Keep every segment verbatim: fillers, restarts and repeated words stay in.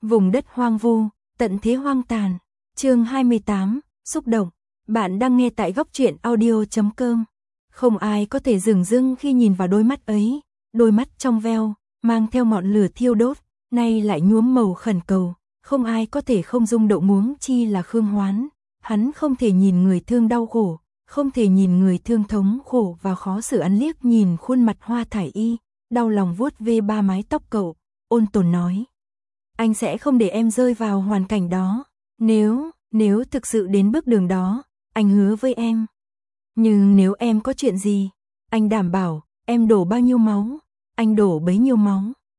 Vùng đất hoang vu, tận thế hoang tàn. Chương hai mươi tám, xúc động. Bạn đang nghe tại góc truyện audio chấm com. Không ai có thể dửng dưng khi nhìn vào đôi mắt ấy, đôi mắt trong veo, mang theo ngọn lửa thiêu đốt, nay lại nhuốm màu khẩn cầu, không ai có thể không rung động huống chi là Khương Hoán. Hắn không thể nhìn người thương đau khổ, không thể nhìn người thương thống khổ và khó xử, ăn liếc nhìn khuôn mặt Hoa Thải Y, đau lòng vuốt ve ba mái tóc cậu, ôn tồn nói. Anh sẽ không để em rơi vào hoàn cảnh đó, nếu, nếu thực sự đến bước đường đó, anh hứa với em. Nhưng nếu em có chuyện gì, anh đảm bảo, em đổ bao nhiêu máu, anh đổ bấy nhiêu máu.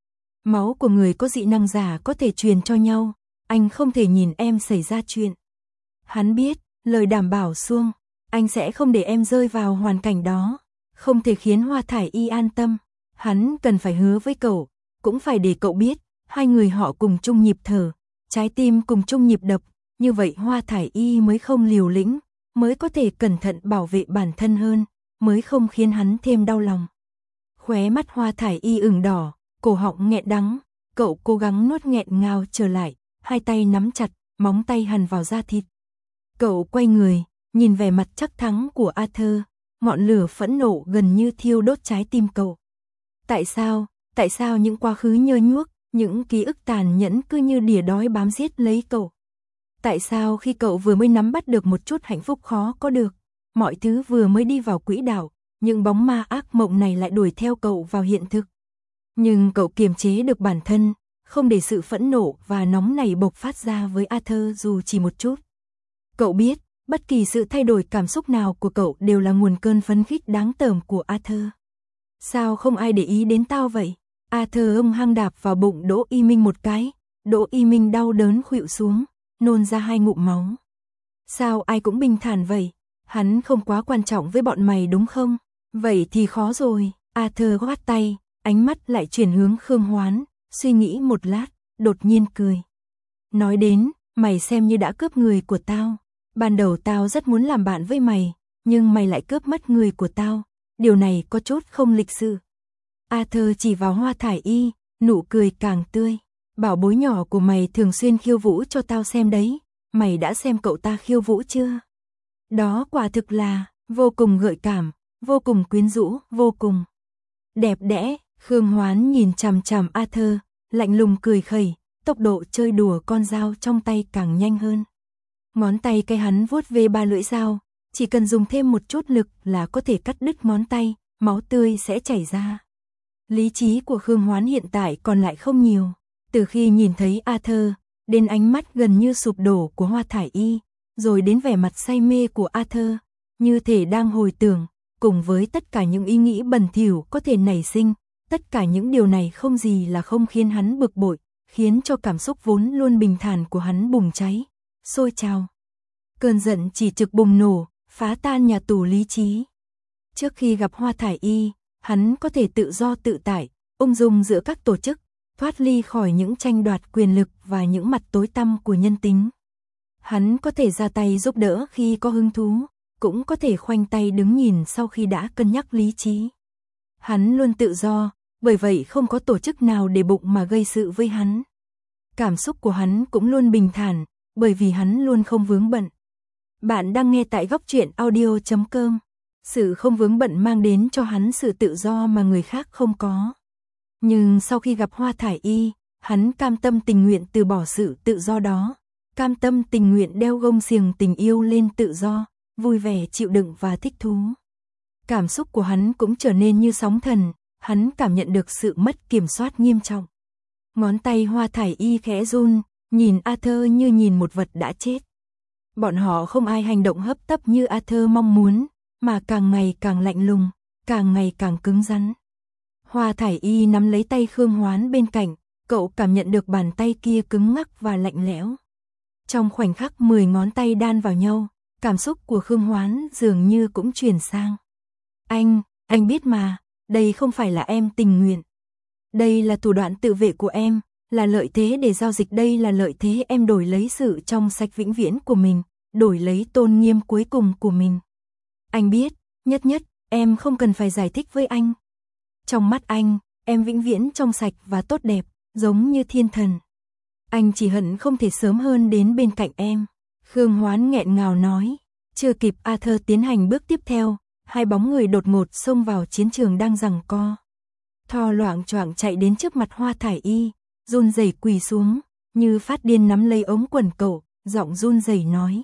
Máu của người có dị năng giả có thể truyền cho nhau, anh không thể nhìn em xảy ra chuyện. Hắn biết, lời đảm bảo suông, anh sẽ không để em rơi vào hoàn cảnh đó, không thể khiến Hoa Thải Y an tâm. Hắn cần phải hứa với cậu, cũng phải để cậu biết, hai người họ cùng chung nhịp thở, trái tim cùng chung nhịp đập, như vậy Hoa Thải Y mới không liều lĩnh, mới có thể cẩn thận bảo vệ bản thân hơn, mới không khiến hắn thêm đau lòng. Khóe mắt Hoa Thải Y ửng đỏ, cổ họng nghẹn đắng, cậu cố gắng nuốt nghẹn ngào trở lại, hai tay nắm chặt, móng tay hằn vào da thịt. Cậu quay người, nhìn vẻ mặt chắc thắng của Arthur, ngọn lửa phẫn nộ gần như thiêu đốt trái tim cậu. Tại sao, tại sao những quá khứ nhơ nhuốc, những ký ức tàn nhẫn cứ như đỉa đói bám giết lấy cậu? Tại sao khi cậu vừa mới nắm bắt được một chút hạnh phúc khó có được, mọi thứ vừa mới đi vào quỹ đạo, những bóng ma ác mộng này lại đuổi theo cậu vào hiện thực? Nhưng cậu kiềm chế được bản thân, không để sự phẫn nộ và nóng này bộc phát ra với Arthur dù chỉ một chút. Cậu biết, bất kỳ sự thay đổi cảm xúc nào của cậu đều là nguồn cơn phấn khích đáng tởm của Arthur. Sao không ai để ý đến tao vậy? Arthur hung hăng đạp vào bụng Đỗ Y Minh một cái, Đỗ Y Minh đau đớn khuỵu xuống, nôn ra hai ngụm máu. Sao ai cũng bình thản vậy? Hắn không quá quan trọng với bọn mày đúng không? Vậy thì khó rồi. Arthur khoát tay, ánh mắt lại chuyển hướng Khương Hoán, suy nghĩ một lát, đột nhiên cười. Nói đến, mày xem như đã cướp người của tao. Ban đầu tao rất muốn làm bạn với mày, nhưng mày lại cướp mất người của tao. Điều này có chút không lịch sự. Arthur chỉ vào Hoa Thải Y, nụ cười càng tươi. Bảo bối nhỏ của mày thường xuyên khiêu vũ cho tao xem đấy. Mày đã xem cậu ta khiêu vũ chưa? Đó quả thực là vô cùng gợi cảm, vô cùng quyến rũ, vô cùng đẹp đẽ. Khương Hoán nhìn chằm chằm Arthur, lạnh lùng cười khẩy, tốc độ chơi đùa con dao trong tay càng nhanh hơn. Ngón tay cây hắn vuốt về ba lưỡi dao, chỉ cần dùng thêm một chút lực là có thể cắt đứt ngón tay, máu tươi sẽ chảy ra. Lý trí của Khương Hoán hiện tại còn lại không nhiều, từ khi nhìn thấy Arthur, đến ánh mắt gần như sụp đổ của Hoa Thải Y, rồi đến vẻ mặt say mê của Arthur, như thể đang hồi tưởng, cùng với tất cả những ý nghĩ bẩn thỉu có thể nảy sinh, tất cả những điều này không gì là không khiến hắn bực bội, khiến cho cảm xúc vốn luôn bình thản của hắn bùng cháy, sôi trào. Cơn giận chỉ trực bùng nổ, phá tan nhà tù lý trí. Trước khi gặp Hoa Thải Y, hắn có thể tự do tự tại, ung dung giữa các tổ chức, thoát ly khỏi những tranh đoạt quyền lực và những mặt tối tăm của nhân tính. Hắn có thể ra tay giúp đỡ khi có hứng thú, cũng có thể khoanh tay đứng nhìn sau khi đã cân nhắc lý trí. Hắn luôn tự do, bởi vậy không có tổ chức nào để bụng mà gây sự với hắn. Cảm xúc của hắn cũng luôn bình thản, bởi vì hắn luôn không vướng bận. Bạn đang nghe tại góc truyện audio chấm com. Sự không vướng bận mang đến cho hắn sự tự do mà người khác không có. Nhưng sau khi gặp Hoa Thải Y, hắn cam tâm tình nguyện từ bỏ sự tự do đó. Cam tâm tình nguyện đeo gông xiềng tình yêu lên tự do, vui vẻ chịu đựng và thích thú. Cảm xúc của hắn cũng trở nên như sóng thần, hắn cảm nhận được sự mất kiểm soát nghiêm trọng. Ngón tay Hoa Thải Y khẽ run, nhìn Arthur như nhìn một vật đã chết. Bọn họ không ai hành động hấp tấp như Arthur mong muốn, mà càng ngày càng lạnh lùng, càng ngày càng cứng rắn. Hoa Thải Y nắm lấy tay Khương Hoán bên cạnh, cậu cảm nhận được bàn tay kia cứng ngắc và lạnh lẽo. Trong khoảnh khắc mười ngón tay đan vào nhau, cảm xúc của Khương Hoán dường như cũng chuyển sang. Anh, anh biết mà, đây không phải là em tình nguyện. Đây là thủ đoạn tự vệ của em, là lợi thế để giao dịch, đây là lợi thế em đổi lấy sự trong sạch vĩnh viễn của mình, đổi lấy tôn nghiêm cuối cùng của mình. Anh biết, nhất nhất, em không cần phải giải thích với anh. Trong mắt anh, em vĩnh viễn trong sạch và tốt đẹp, giống như thiên thần. Anh chỉ hận không thể sớm hơn đến bên cạnh em. Khương Hoán nghẹn ngào nói. Chưa kịp Arthur tiến hành bước tiếp theo, hai bóng người đột ngột xông vào chiến trường đang giằng co. Thor loạng choạng chạy đến trước mặt Hoa Thải Y, run rẩy quỳ xuống, như phát điên nắm lấy ống quần cậu, giọng run rẩy nói.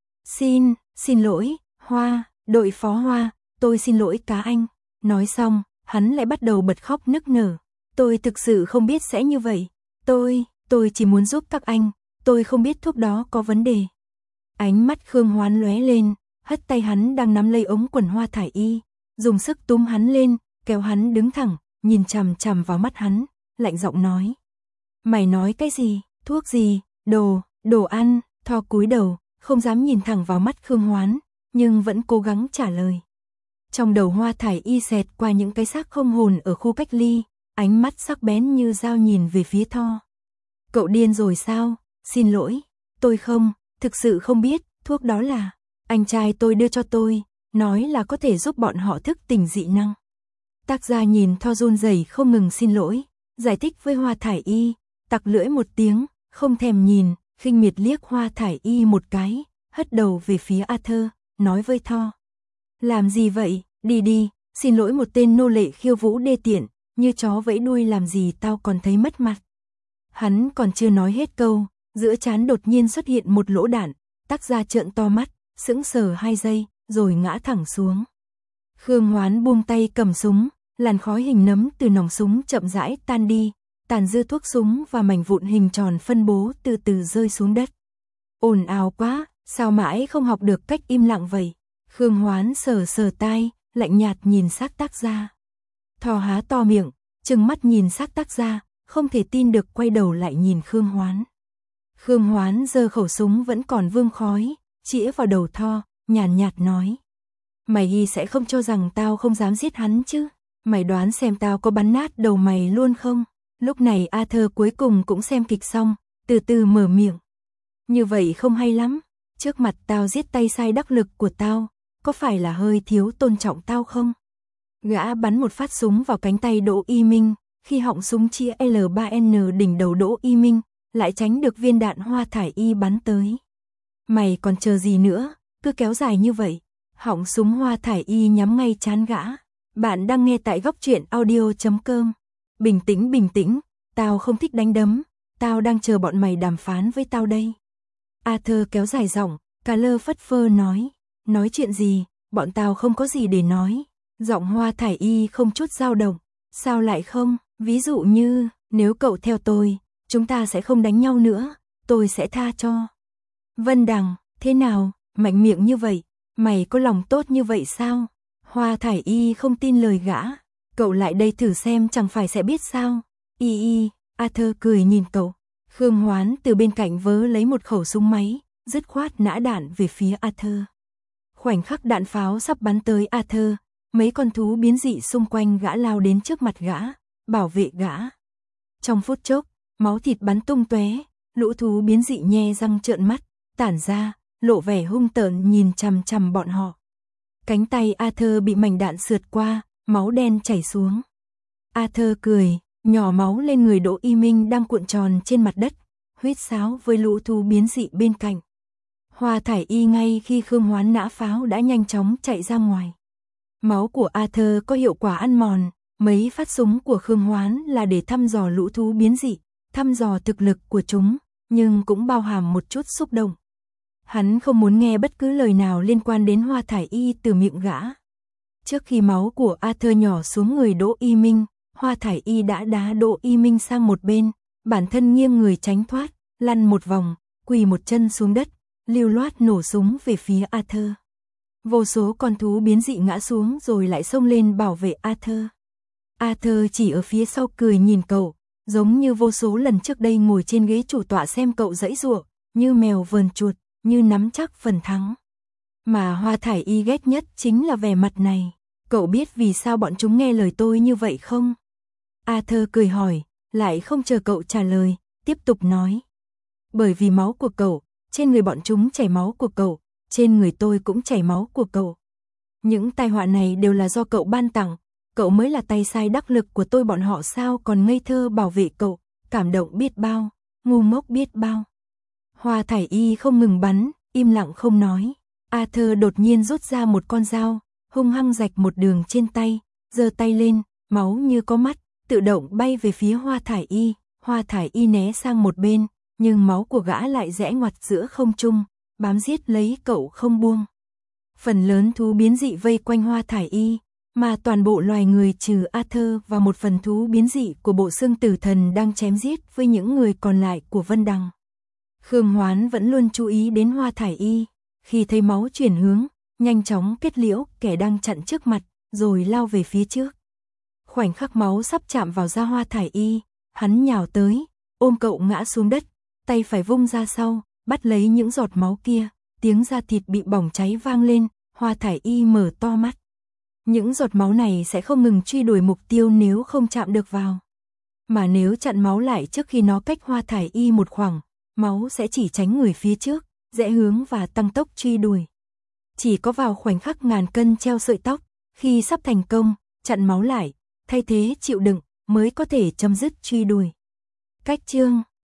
Xin, xin lỗi, Hoa, đội phó Hoa, tôi xin lỗi cá anh. Nói xong, hắn lại bắt đầu bật khóc nức nở. Tôi thực sự không biết sẽ như vậy. Tôi, tôi chỉ muốn giúp các anh, tôi không biết thuốc đó có vấn đề. Ánh mắt Khương Hoán lóe lên, hất tay hắn đang nắm lấy ống quần Hoa Thải Y, dùng sức túm hắn lên, kéo hắn đứng thẳng, nhìn chằm chằm vào mắt hắn, lạnh giọng nói. Mày nói cái gì, thuốc gì, đồ, đồ ăn. Thor cúi đầu, không dám nhìn thẳng vào mắt Khương Hoán, nhưng vẫn cố gắng trả lời. Trong đầu Hoa Thải Y xẹt qua những cái xác không hồn ở khu cách ly, ánh mắt sắc bén như dao nhìn về phía Thor. Cậu điên rồi sao? Xin lỗi, tôi không, thực sự không biết, thuốc đó là anh trai tôi đưa cho tôi, nói là có thể giúp bọn họ thức tỉnh dị năng. Tác gia nhìn Thor run rẩy không ngừng xin lỗi, giải thích với Hoa Thải Y, tặc lưỡi một tiếng, không thèm nhìn, khinh miệt liếc Hoa Thải Y một cái, hất đầu về phía Arthur, nói với Thor. Làm gì vậy, đi đi, xin lỗi một tên nô lệ khiêu vũ đê tiện, như chó vẫy đuôi làm gì tao còn thấy mất mặt. Hắn còn chưa nói hết câu, giữa trán đột nhiên xuất hiện một lỗ đạn, tác gia trợn to mắt, sững sờ hai giây, rồi ngã thẳng xuống. Khương Hoán buông tay cầm súng, làn khói hình nấm từ nòng súng chậm rãi tan đi, tàn dư thuốc súng và mảnh vụn hình tròn phân bố từ từ rơi xuống đất. Ồn ào quá, sao mãi không học được cách im lặng vậy? Khương Hoán sờ sờ tai, lạnh nhạt nhìn xác tác gia. Thor há to miệng, trừng mắt nhìn xác tác gia, không thể tin được quay đầu lại nhìn Khương Hoán. Khương Hoán giơ khẩu súng vẫn còn vương khói, chĩa vào đầu Thor, nhàn nhạt nói. Mày hy sẽ không cho rằng tao không dám giết hắn chứ? Mày đoán xem tao có bắn nát đầu mày luôn không? Lúc này Arthur cuối cùng cũng xem kịch xong, từ từ mở miệng. Như vậy không hay lắm, trước mặt tao giết tay sai đắc lực của tao, có phải là hơi thiếu tôn trọng tao không? Gã bắn một phát súng vào cánh tay Đỗ Y Minh, khi họng súng chĩa L ba N đỉnh đầu Đỗ Y Minh, lại tránh được viên đạn Hoa Thải Y bắn tới. Mày còn chờ gì nữa, cứ kéo dài như vậy. Họng súng Hoa Thải Y nhắm ngay trán gã. Bạn đang nghe tại góc truyện audio chấm com. Bình tĩnh bình tĩnh, tao không thích đánh đấm, tao đang chờ bọn mày đàm phán với tao đây. Arthur kéo dài giọng, cà lơ phất phơ nói. Nói chuyện gì, bọn tao không có gì để nói. Giọng Hoa Thải Y không chút dao động. Sao lại không, ví dụ như, nếu cậu theo tôi, chúng ta sẽ không đánh nhau nữa, tôi sẽ tha cho. Vân Đằng, thế nào, mạnh miệng như vậy, mày có lòng tốt như vậy sao? Hoa Thải Y không tin lời gã, cậu lại đây thử xem chẳng phải sẽ biết sao. Y y, Arthur cười nhìn cậu. Khương Hoán từ bên cạnh vớ lấy một khẩu súng máy, dứt khoát nã đạn về phía Arthur. Khoảnh khắc đạn pháo sắp bắn tới Arthur, mấy con thú biến dị xung quanh gã lao đến trước mặt gã, bảo vệ gã. Trong phút chốc, máu thịt bắn tung tóe, lũ thú biến dị nhe răng trợn mắt, tản ra, lộ vẻ hung tợn nhìn chằm chằm bọn họ. Cánh tay Arthur bị mảnh đạn sượt qua, máu đen chảy xuống. Arthur cười, nhỏ máu lên người Đỗ Y Minh đang cuộn tròn trên mặt đất, huýt sáo với lũ thú biến dị bên cạnh. Hoa Thải Y ngay khi Khương Hoán nã pháo đã nhanh chóng chạy ra ngoài. Máu của Arthur có hiệu quả ăn mòn, mấy phát súng của Khương Hoán là để thăm dò lũ thú biến dị, thăm dò thực lực của chúng, nhưng cũng bao hàm một chút xúc động. Hắn không muốn nghe bất cứ lời nào liên quan đến Hoa Thải Y từ miệng gã. Trước khi máu của Arthur nhỏ xuống người Đỗ Y Minh, Hoa Thải Y đã đá Đỗ Y Minh sang một bên, bản thân nghiêng người tránh thoát, lăn một vòng, quỳ một chân xuống đất, lưu loát nổ súng về phía Arthur. Vô số con thú biến dị ngã xuống rồi lại xông lên bảo vệ Arthur. Arthur chỉ ở phía sau cười nhìn cậu, giống như vô số lần trước đây ngồi trên ghế chủ tọa xem cậu giãy giụa, như mèo vờn chuột, như nắm chắc phần thắng. Mà Hoa Thải Y ghét nhất chính là vẻ mặt này. Cậu biết vì sao bọn chúng nghe lời tôi như vậy không? Arthur cười hỏi, lại không chờ cậu trả lời, tiếp tục nói. Bởi vì máu của cậu, trên người bọn chúng chảy máu của cậu, trên người tôi cũng chảy máu của cậu. Những tai họa này đều là do cậu ban tặng, cậu mới là tay sai đắc lực của tôi, bọn họ sao còn ngây thơ bảo vệ cậu, cảm động biết bao, ngu ngốc biết bao. Hoa thải y không ngừng bắn, im lặng không nói. Arthur đột nhiên rút ra một con dao, hung hăng rạch một đường trên tay, giơ tay lên, máu như có mắt, tự động bay về phía Hoa thải y. Hoa thải y né sang một bên, nhưng máu của gã lại rẽ ngoặt giữa không trung, bám giết lấy cậu không buông. Phần lớn thú biến dị vây quanh Hoa thải y, mà toàn bộ loài người trừ Arthur và một phần thú biến dị của bộ xương tử thần đang chém giết với những người còn lại của Vân Đằng. Khương Hoán vẫn luôn chú ý đến Hoa thải y, khi thấy máu chuyển hướng, nhanh chóng kết liễu kẻ đang chặn trước mặt, rồi lao về phía trước. Khoảnh khắc máu sắp chạm vào da Hoa thải y, hắn nhào tới, ôm cậu ngã xuống đất, tay phải vung ra sau, bắt lấy những giọt máu kia, tiếng da thịt bị bỏng cháy vang lên, Hoa thải y mở to mắt. Những giọt máu này sẽ không ngừng truy đuổi mục tiêu nếu không chạm được vào. Mà nếu chặn máu lại trước khi nó cách Hoa thải y một khoảng, máu sẽ chỉ tránh người phía trước, rẽ hướng và tăng tốc truy đuổi. Chỉ có vào khoảnh khắc ngàn cân treo sợi tóc, khi sắp thành công, chặn máu lại, thay thế chịu đựng, mới có thể chấm dứt truy đuổi. Cách chương